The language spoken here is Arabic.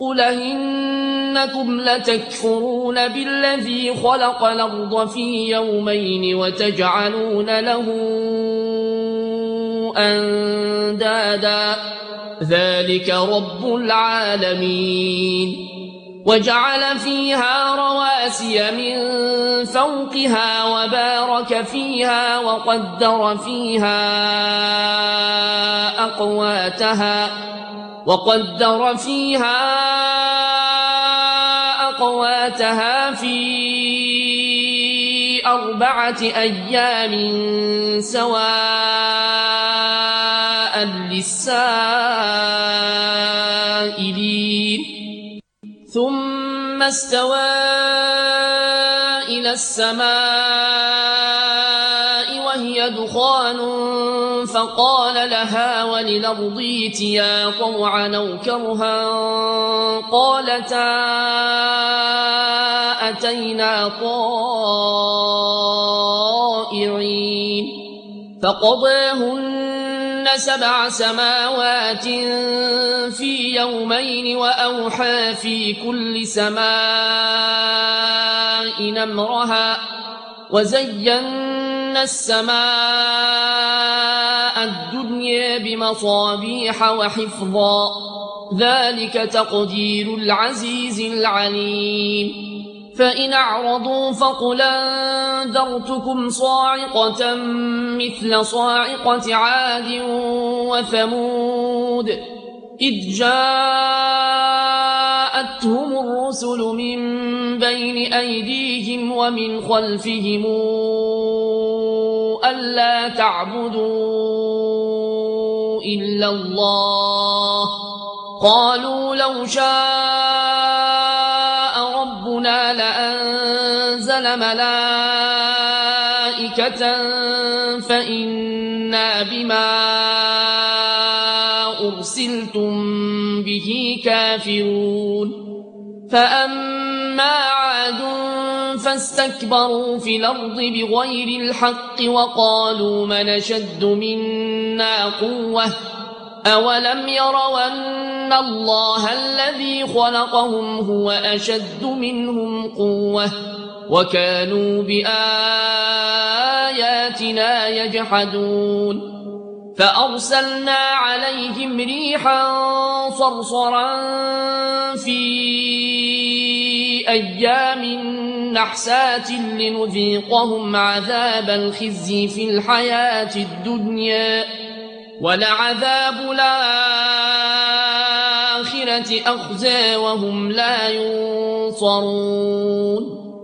قل أئنكم لتكفرون بالذي خلق الأرض في يومين وتجعلون له أندادا ذلك رب العالمين وجعل فيها رواسي من فوقها وبارك فيها وقدر فيها أقواتها في 4 أيام سواء للسائلين ثم استوى إلى السماء وهي دخان فقال لها وللأرض ائتيا طوعا أو كرها قالتا أتينا طائعين فقضاهن 7 سماوات في يومين وأوحى في كل سماء أمرها وزينا السماء الدنيا بمصابيح وحفظا ذلك تقدير العزيز العليم فإن أعرضوا فقل أنذرتكم صاعقة مثل صاعقة عاد وثمود إذ جاءتهم الرسل من بين أيديهم ومن خلفهم ألا تعبدوا إلا الله قالوا لو شاء ربنا لأنزل ملائكة فإنا بما أرسلتم به كافرون فأما عاد فاستكبروا في الأرض بغير الحق وقالوا من أشد منا قوة أولم يروا أن الله الذي خلقهم هو أشد منهم قوة وكانوا بآياتنا يجحدون فأرسلنا عليهم ريحا صرصرا في أيام نحسات لنذيقهم عذاب الخزي في الحياة الدنيا ولعذاب الآخرة أخزى وهم لا ينصرون